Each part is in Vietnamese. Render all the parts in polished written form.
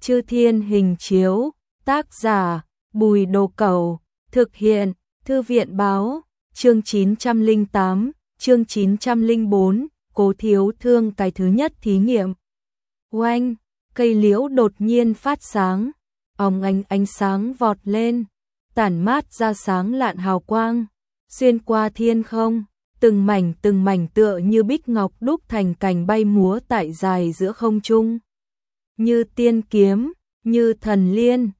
Chư Thiên Hình Chiếu, tác giả Bùi Đồ Cẩu, thực hiện Thư viện báo, chương 908, chương 904, Cố Thiếu Thương cái thứ nhất thí nghiệm. Oanh, cây liễu đột nhiên phát sáng, óng ánh sáng vọt lên, tản mát ra sáng lạn hào quang, xuyên qua thiên không, từng mảnh tựa như bích ngọc đúc thành cành bay múa tại dài giữa không trung. Như tiên kiếm, như thần liên,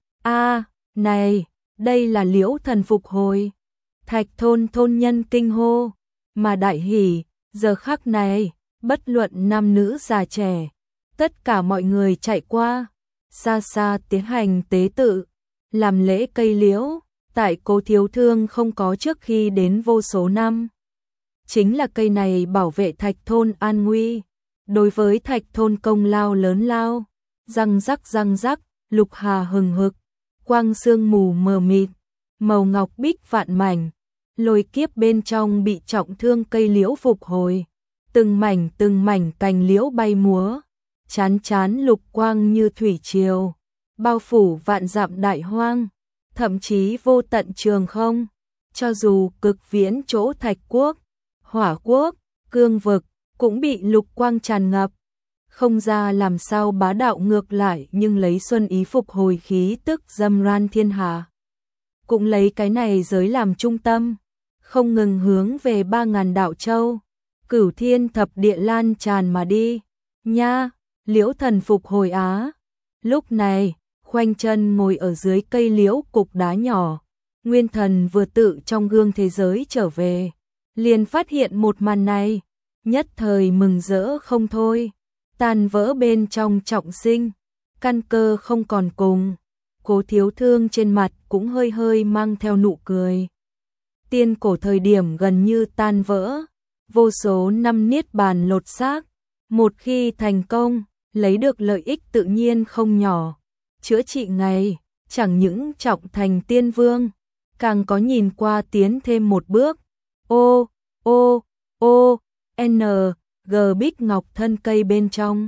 này, đây là liễu thần phục hồi. Thạch thôn thôn nhân kinh hô, mà đại hỉ, giờ khắc này, bất luận nam nữ già trẻ, tất cả mọi người chạy qua, xa xa tiến hành tế tự, làm lễ cây liễu, tại Cố Thiếu Thương không có trước khi đến vô số năm. Chính là cây này bảo vệ thạch thôn an nguy, đối với thạch thôn công lao lớn lao, răng rắc, lục hà hừng hực, quang sương mù mờ mịt, màu ngọc bích vạn mảnh, lôi kiếp bên trong bị trọng thương cây liễu phục hồi, từng mảnh cành liễu bay múa, chán lục quang như thủy triều, bao phủ vạn dặm đại hoang, thậm chí vô tận trường không, cho dù cực viễn chỗ thạch quốc, hỏa quốc, cương vực, cũng bị lục quang tràn ngập. Không ra làm sao bá đạo ngược lại nhưng lấy xuân ý phục hồi khí tức dâm ran thiên hạ. Cũng lấy cái này giới làm trung tâm, không ngừng hướng về 3.000 đạo châu, cửu thiên thập địa lan tràn mà đi. Nha, liễu thần phục hồi á. Lúc này, khoanh chân ngồi ở dưới cây liễu cục đá nhỏ, Nguyên Thần vừa tự trong gương thế giới trở về, liền phát hiện một màn này, nhất thời mừng rỡ không thôi. Tan vỡ bên trong trọng sinh, căn cơ không còn cùng, Cố Thiếu Thương trên mặt cũng hơi mang theo nụ cười. Tiên cổ thời điểm gần như tan vỡ, vô số năm niết bàn lột xác, một khi thành công, lấy được lợi ích tự nhiên không nhỏ, chữa trị ngày, chẳng những trọng thành tiên vương, càng có nhìn qua tiến thêm một bước. G bích ngọc thân cây bên trong,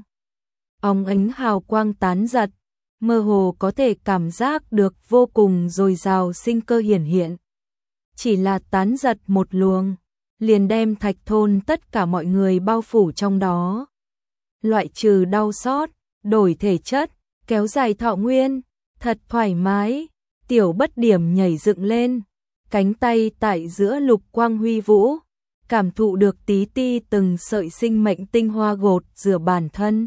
óng ánh hào quang tán giật, mơ hồ có thể cảm giác được vô cùng dồi dào sinh cơ hiển hiện. Chỉ là tán giật một luồng, liền đem thạch thôn tất cả mọi người bao phủ trong đó. Loại trừ đau xót, đổi thể chất, kéo dài thọ nguyên, thật thoải mái, tiểu bất điểm nhảy dựng lên, cánh tay tại giữa lục quang huy vũ, cảm thụ được tí ti từng sợi sinh mệnh tinh hoa gột rửa bản thân.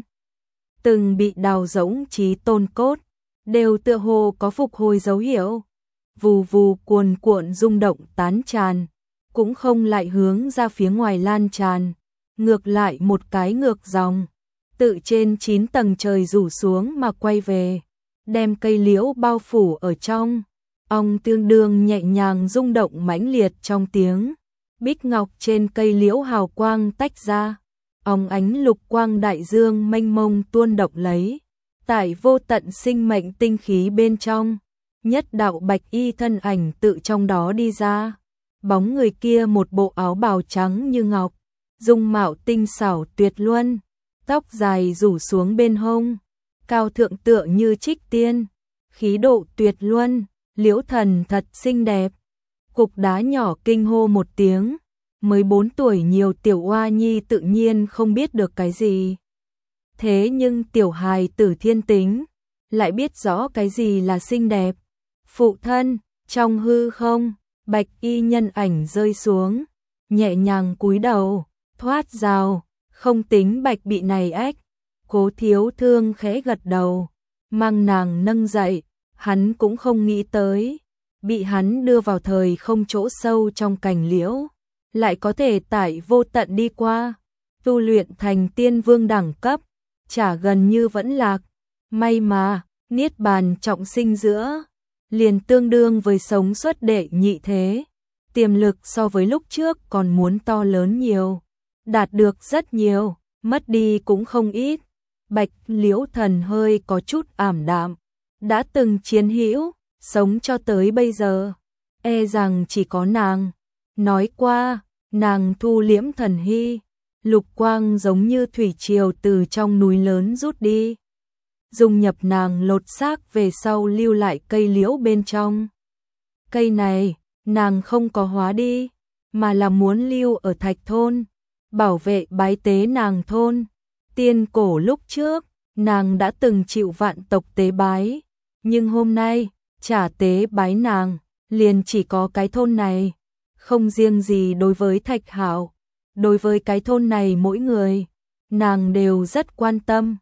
Từng bị đào rỗng trí tôn cốt, đều tựa hồ có phục hồi dấu hiệu. Vù vù cuồn cuộn rung động tán tràn, cũng không lại hướng ra phía ngoài lan tràn, ngược lại một cái ngược dòng, tự trên 9 tầng trời rủ xuống mà quay về, đem cây liễu bao phủ ở trong. Ong tương đương nhẹ nhàng rung động mãnh liệt trong tiếng. Bích ngọc trên cây liễu hào quang tách ra, óng ánh lục quang đại dương mênh mông tuôn động lấy, tại vô tận sinh mệnh tinh khí bên trong, nhất đạo bạch y thân ảnh tự trong đó đi ra. Bóng người kia một bộ áo bào trắng như ngọc, dung mạo tinh xảo tuyệt luân, tóc dài rủ xuống bên hông, cao thượng tựa như trích tiên, khí độ tuyệt luân, liễu thần thật xinh đẹp. Cục đá nhỏ kinh hô một tiếng, mới 4 tuổi nhiều tiểu oa nhi tự nhiên không biết được cái gì. Thế nhưng tiểu hài tử thiên tính, lại biết rõ cái gì là xinh đẹp. Phụ thân, trong hư không, bạch y nhân ảnh rơi xuống, nhẹ nhàng cúi đầu, thoát rào, không tính bạch bị này ách. Cố Thiếu Thương khẽ gật đầu, mang nàng nâng dậy, hắn cũng không nghĩ tới. Bị hắn đưa vào thời không chỗ sâu trong cành liễu, lại có thể tải vô tận đi qua, tu luyện thành tiên vương đẳng cấp, chả gần như vẫn lạc. May mà, niết bàn trọng sinh giữa, liền tương đương với sống xuất đệ nhị thế. Tiềm lực so với lúc trước còn muốn to lớn nhiều, đạt được rất nhiều, mất đi cũng không ít. Bạch liễu thần hơi có chút ảm đạm, đã từng chiến hữu, sống cho tới bây giờ, e rằng chỉ có nàng. Nói qua, nàng thu liễm thần hy, lục quang giống như thủy triều từ trong núi lớn rút đi. dùng nhập nàng lột xác về sau lưu lại cây liễu bên trong. Cây này, nàng không có hóa đi, mà là muốn lưu ở Thạch thôn, bảo vệ bái tế nàng thôn. Tiên cổ lúc trước, nàng đã từng chịu vạn tộc tế bái, nhưng hôm nay, trả tế bái nàng, liền chỉ có cái thôn này. Không riêng gì đối với Thạch Hạo, đối với cái thôn này mỗi người, nàng đều rất quan tâm.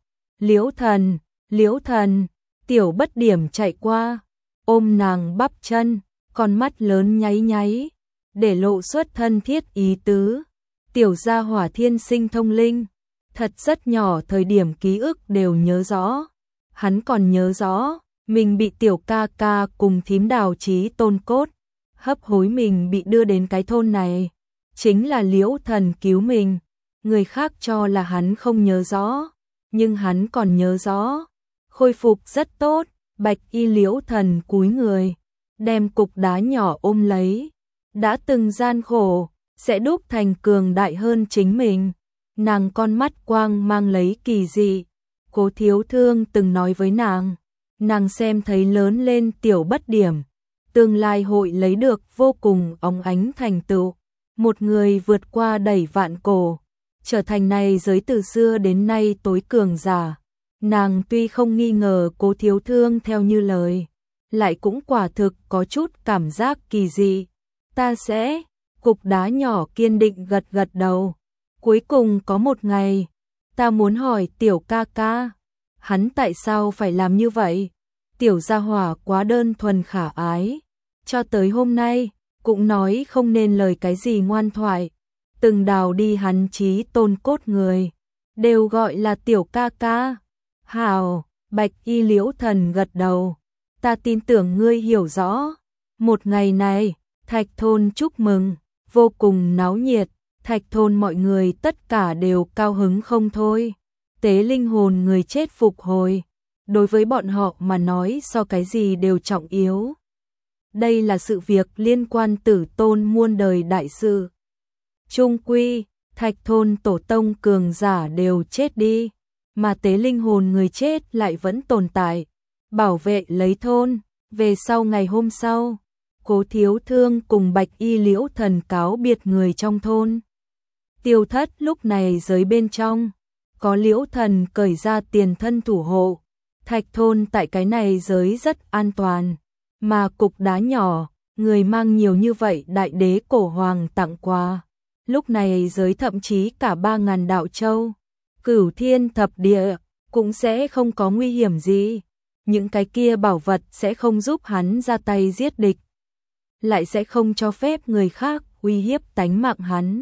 Liễu thần, Tiểu Bất Điểm chạy qua, ôm nàng bắp chân, con mắt lớn nháy nháy, để lộ xuất thân thiết ý tứ. Tiểu gia hỏa thiên sinh thông linh, thật rất nhỏ thời điểm ký ức đều nhớ rõ. Hắn còn nhớ rõ, mình bị tiểu ca ca cùng thím Đào Chí Tôn cốt, hấp hối mình bị đưa đến cái thôn này. Chính là Liễu thần cứu mình, người khác cho là hắn không nhớ rõ, nhưng hắn còn nhớ rõ. Khôi phục rất tốt, Bạch Y Liễu thần cúi người, đem cục đá nhỏ ôm lấy. Đã từng gian khổ, sẽ đúc thành cường đại hơn chính mình. Nàng con mắt quang mang lấy kỳ dị. Cố Thiếu Thương từng nói với nàng xem thấy lớn lên Tiểu Bất Điểm, tương lai hội lấy được vô cùng óng ánh thành tựu. Một người vượt qua đẩy vạn cổ, trở thành này giới từ xưa đến nay tối cường giả. Nàng tuy không nghi ngờ Cố Thiếu Thương theo như lời, lại cũng quả thực có chút cảm giác kỳ dị. Ta sẽ, cục đá nhỏ kiên định gật gật đầu. Cuối cùng có một ngày, ta muốn hỏi tiểu ca ca, hắn tại sao phải làm như vậy? Tiểu gia hỏa quá đơn thuần khả ái, cho tới hôm nay, cũng nói không nên lời cái gì ngoan thoại. Từng đào đi hắn Chí Tôn cốt người, đều gọi là tiểu ca ca. Hào, Bạch Y Liễu thần gật đầu, ta tin tưởng ngươi hiểu rõ. Một ngày này, Thạch thôn chúc mừng, vô cùng náo nhiệt. Thạch thôn mọi người tất cả đều cao hứng không thôi. Tế linh hồn người chết phục hồi, đối với bọn họ mà nói so cái gì đều trọng yếu. Đây là sự việc liên quan tử tôn muôn đời đại sự. Chung quy, Thạch thôn tổ tông cường giả đều chết đi, mà tế linh hồn người chết lại vẫn tồn tại, bảo vệ lấy thôn. Về sau ngày hôm sau, Cố Thiếu Thương cùng Bạch Y Liễu thần cáo biệt người trong thôn. Tiêu Thất lúc này giới bên trong, có Liễu thần cởi ra tiền thân thủ hộ. Thạch thôn tại cái này giới rất an toàn, mà cục đá nhỏ, người mang nhiều như vậy đại đế cổ hoàng tặng quà. Lúc này giới thậm chí cả 3.000 đạo châu, Cửu Thiên thập địa, cũng sẽ không có nguy hiểm gì. Những cái kia bảo vật sẽ không giúp hắn ra tay giết địch, lại sẽ không cho phép người khác uy hiếp tánh mạng hắn.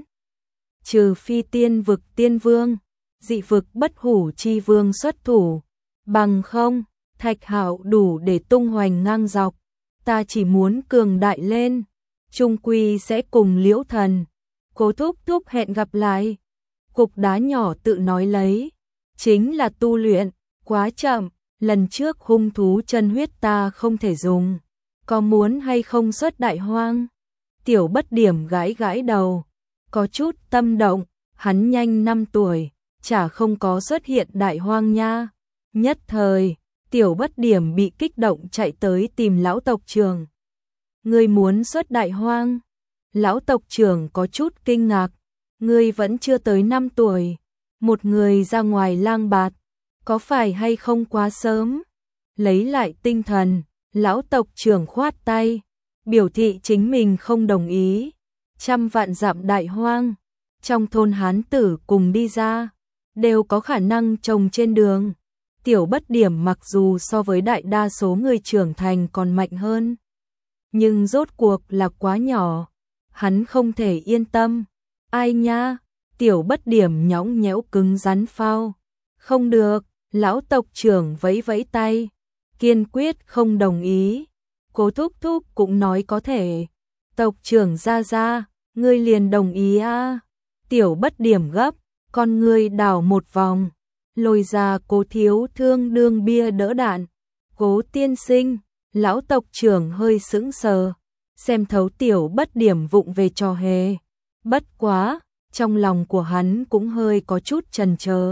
Trừ phi tiên vực tiên vương, dị vực bất hủ chi vương xuất thủ, bằng không, Thạch Hạo đủ để tung hoành ngang dọc. Ta chỉ muốn cường đại lên, chung quy sẽ cùng Liễu thần, Cố thúc thúc hẹn gặp lại. Cục đá nhỏ tự nói lấy, chính là tu luyện, quá chậm, lần trước hung thú chân huyết ta không thể dùng, có muốn hay không xuất đại hoang? Tiểu Bất Điểm gãi gãi đầu, có chút tâm động, hắn nhanh 5 tuổi, chả không có xuất hiện đại hoang nha. Nhất thời, Tiểu Bất Điểm bị kích động chạy tới tìm lão tộc trưởng. Ngươi muốn xuất đại hoang? Lão tộc trưởng có chút kinh ngạc, ngươi vẫn chưa tới 5 tuổi, một người ra ngoài lang bạt, có phải hay không quá sớm? Lấy lại tinh thần, lão tộc trưởng khoát tay, biểu thị chính mình không đồng ý. 100 vạn dặm đại hoang, trong thôn hán tử cùng đi ra, đều có khả năng trồng trên đường. Tiểu Bất Điểm mặc dù so với đại đa số người trưởng thành còn mạnh hơn, nhưng rốt cuộc là quá nhỏ, hắn không thể yên tâm. Ai nha? Tiểu Bất Điểm nhõng nhẽo cứng rắn phao. Không được, lão tộc trưởng vẫy vẫy tay, kiên quyết không đồng ý. Cố thúc thúc cũng nói có thể. Tộc trưởng ra, ngươi liền đồng ý à? Tiểu Bất Điểm gấp, con ngươi đảo một vòng, lôi ra Cố Thiếu Thương đương bia đỡ đạn. Cố tiên sinh, lão tộc trưởng hơi sững sờ, xem thấu Tiểu Bất Điểm vụng về trò hề. Bất quá, trong lòng của hắn cũng hơi có chút chần chờ.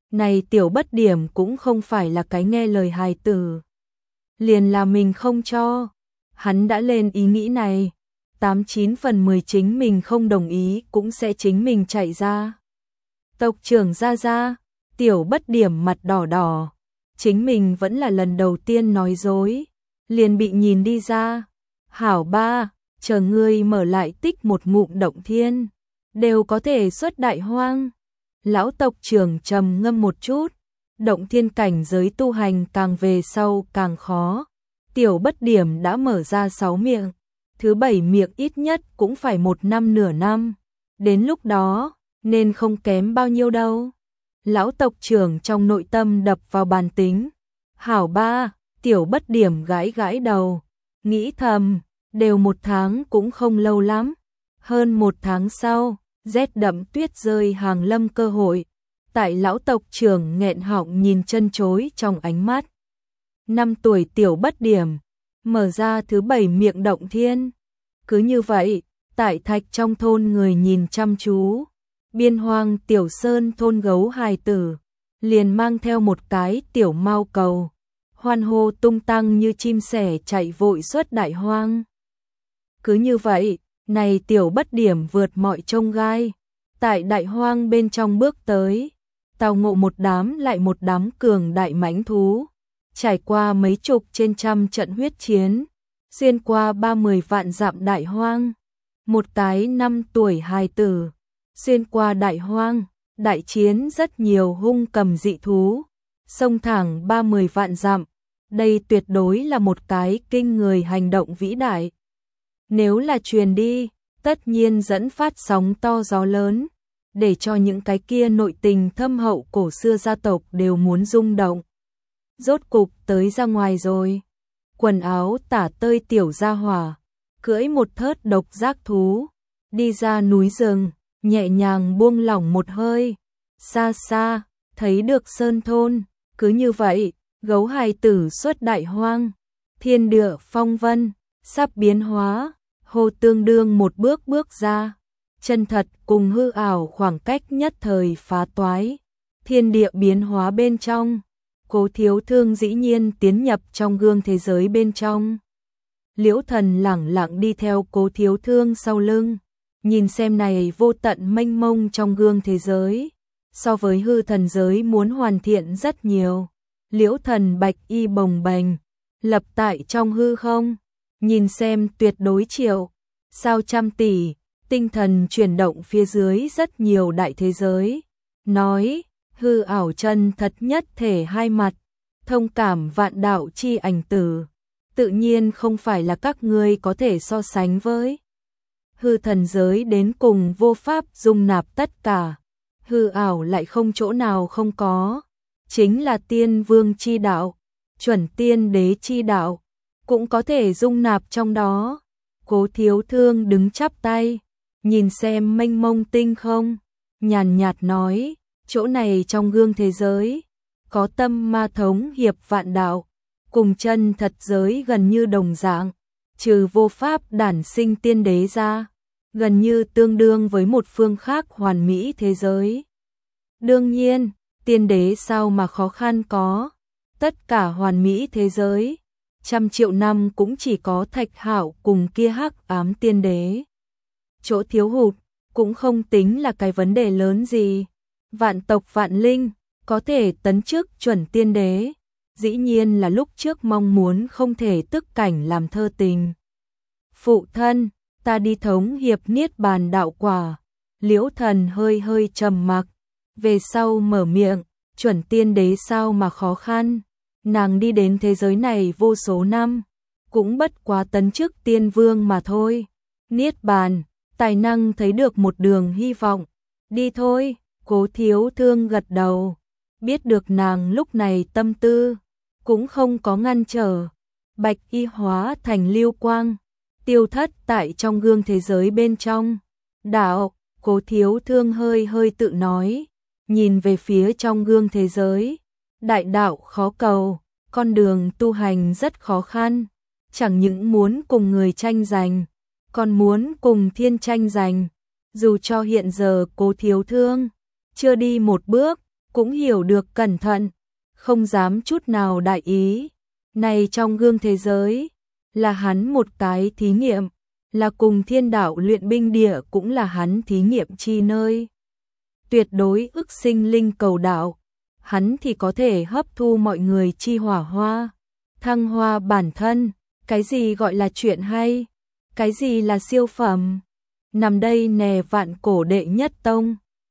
Này tiểu bất điểm cũng không phải là cái nghe lời hài tử. Liền là mình không cho. Hắn đã lên ý nghĩ này. 89 phần 10 chính mình không đồng ý cũng sẽ chính mình chạy ra. Tộc trưởng ra ra, tiểu bất điểm mặt đỏ đỏ. Chính mình vẫn là lần đầu tiên nói dối. Liền bị nhìn đi ra. Hảo ba, chờ ngươi mở lại tích một ngụm động thiên. Đều có thể xuất đại hoang. Lão tộc trưởng trầm ngâm một chút. Động thiên cảnh giới tu hành càng về sau càng khó. Tiểu bất điểm đã mở ra 6 miệng. Thứ 7 miệng ít nhất cũng phải 1 năm nửa năm. Đến lúc đó, nên không kém bao nhiêu đâu. Lão tộc trưởng trong nội tâm đập vào bàn tính. Hảo ba, tiểu bất điểm gãi gãi đầu. Nghĩ thầm, đều 1 tháng cũng không lâu lắm. Hơn 1 tháng sau, rét đậm tuyết rơi hàng lâm cơ hội. Tại lão tộc trưởng nghẹn họng nhìn chân chối trong ánh mắt. 5 tuổi tiểu bất điểm, mở ra thứ 7 miệng động thiên. Cứ như vậy, tại thạch trong thôn người nhìn chăm chú. Biên hoang tiểu sơn thôn gấu hài tử, liền mang theo một cái tiểu mao cầu. Hoan hô tung tăng như chim sẻ chạy vội suốt đại hoang. Cứ như vậy, này tiểu bất điểm vượt mọi chông gai. Tại đại hoang bên trong bước tới, tào ngộ một đám lại một đám cường đại mãnh thú. Trải qua mấy chục trên trăm trận huyết chiến, xuyên qua 30 vạn dặm đại hoang. Một cái 5 tuổi hài tử, xuyên qua đại hoang, đại chiến rất nhiều hung cầm dị thú, xông thẳng 30 vạn dặm. Đây tuyệt đối là một cái kinh người hành động vĩ đại. Nếu là truyền đi, tất nhiên dẫn phát sóng to gió lớn, để cho những cái kia nội tình thâm hậu cổ xưa gia tộc đều muốn rung động. Rốt cục tới ra ngoài rồi. Quần áo tả tơi tiểu gia hỏa, cưỡi một thớt độc giác thú, đi ra núi rừng, nhẹ nhàng buông lỏng một hơi. Xa xa, thấy được sơn thôn, cứ như vậy, gấu hài tử xuất đại hoang, thiên địa phong vân, sắp biến hóa, hồ tương đương một bước bước ra. Chân thật cùng hư ảo khoảng cách nhất thời phá toái, thiên địa biến hóa bên trong. Cố Thiếu Thương dĩ nhiên tiến nhập trong gương thế giới bên trong. Liễu Thần lẳng lặng đi theo Cố Thiếu Thương sau lưng, nhìn xem này vô tận mênh mông trong gương thế giới, so với hư thần giới muốn hoàn thiện rất nhiều. Liễu Thần bạch y bồng bềnh, lập tại trong hư không, nhìn xem tuyệt đối triệu, sao trăm tỷ, tinh thần chuyển động phía dưới rất nhiều đại thế giới, nói hư ảo chân thật nhất thể hai mặt, thông cảm vạn đạo chi ảnh tử, tự nhiên không phải là các ngươi có thể so sánh với. Hư thần giới đến cùng vô pháp dung nạp tất cả, hư ảo lại không chỗ nào không có, chính là tiên vương chi đạo, chuẩn tiên đế chi đạo, cũng có thể dung nạp trong đó. Cố Thiếu Thương đứng chắp tay, nhìn xem mênh mông tinh không, nhàn nhạt nói, chỗ này trong gương thế giới, có tâm ma thống hiệp vạn đạo, cùng chân thật giới gần như đồng dạng, trừ vô pháp đản sinh tiên đế ra, gần như tương đương với một phương khác hoàn mỹ thế giới. Đương nhiên, tiên đế sao mà khó khăn có, tất cả hoàn mỹ thế giới, 100 triệu năm cũng chỉ có Thạch Hạo cùng kia hắc ám tiên đế. Chỗ thiếu hụt, cũng không tính là cái vấn đề lớn gì. Vạn tộc vạn linh, có thể tấn chức chuẩn tiên đế, dĩ nhiên là lúc trước mong muốn không thể tức cảnh làm thơ tình. Phụ thân, ta đi thống hiệp niết bàn đạo quả. Liễu Thần hơi hơi trầm mặc, về sau mở miệng, chuẩn tiên đế sao mà khó khăn. Nàng đi đến thế giới này vô số năm, cũng bất quá tấn chức tiên vương mà thôi. Niết bàn, tài năng thấy được một đường hy vọng. Đi thôi. Cố Thiếu Thương gật đầu, biết được nàng lúc này tâm tư, cũng không có ngăn trở. Bạch y hóa thành lưu quang, tiêu thất tại trong gương thế giới bên trong. Đạo, Cố Thiếu Thương hơi hơi tự nói, nhìn về phía trong gương thế giới. Đại đạo khó cầu, con đường tu hành rất khó khăn, chẳng những muốn cùng người tranh giành, còn muốn cùng thiên tranh giành. Dù cho hiện giờ Cố Thiếu Thương chưa đi một bước, cũng hiểu được cẩn thận, không dám chút nào đại ý. Này trong gương thế giới, là hắn một cái thí nghiệm, là cùng thiên đạo luyện binh địa cũng là hắn thí nghiệm chi nơi. Tuyệt đối ức sinh linh cầu đạo, hắn thì có thể hấp thu mọi người chi hỏa hoa, thăng hoa bản thân. Cái gì gọi là chuyện hay? Cái gì là siêu phẩm? Nằm đây nè vạn cổ đệ nhất tông.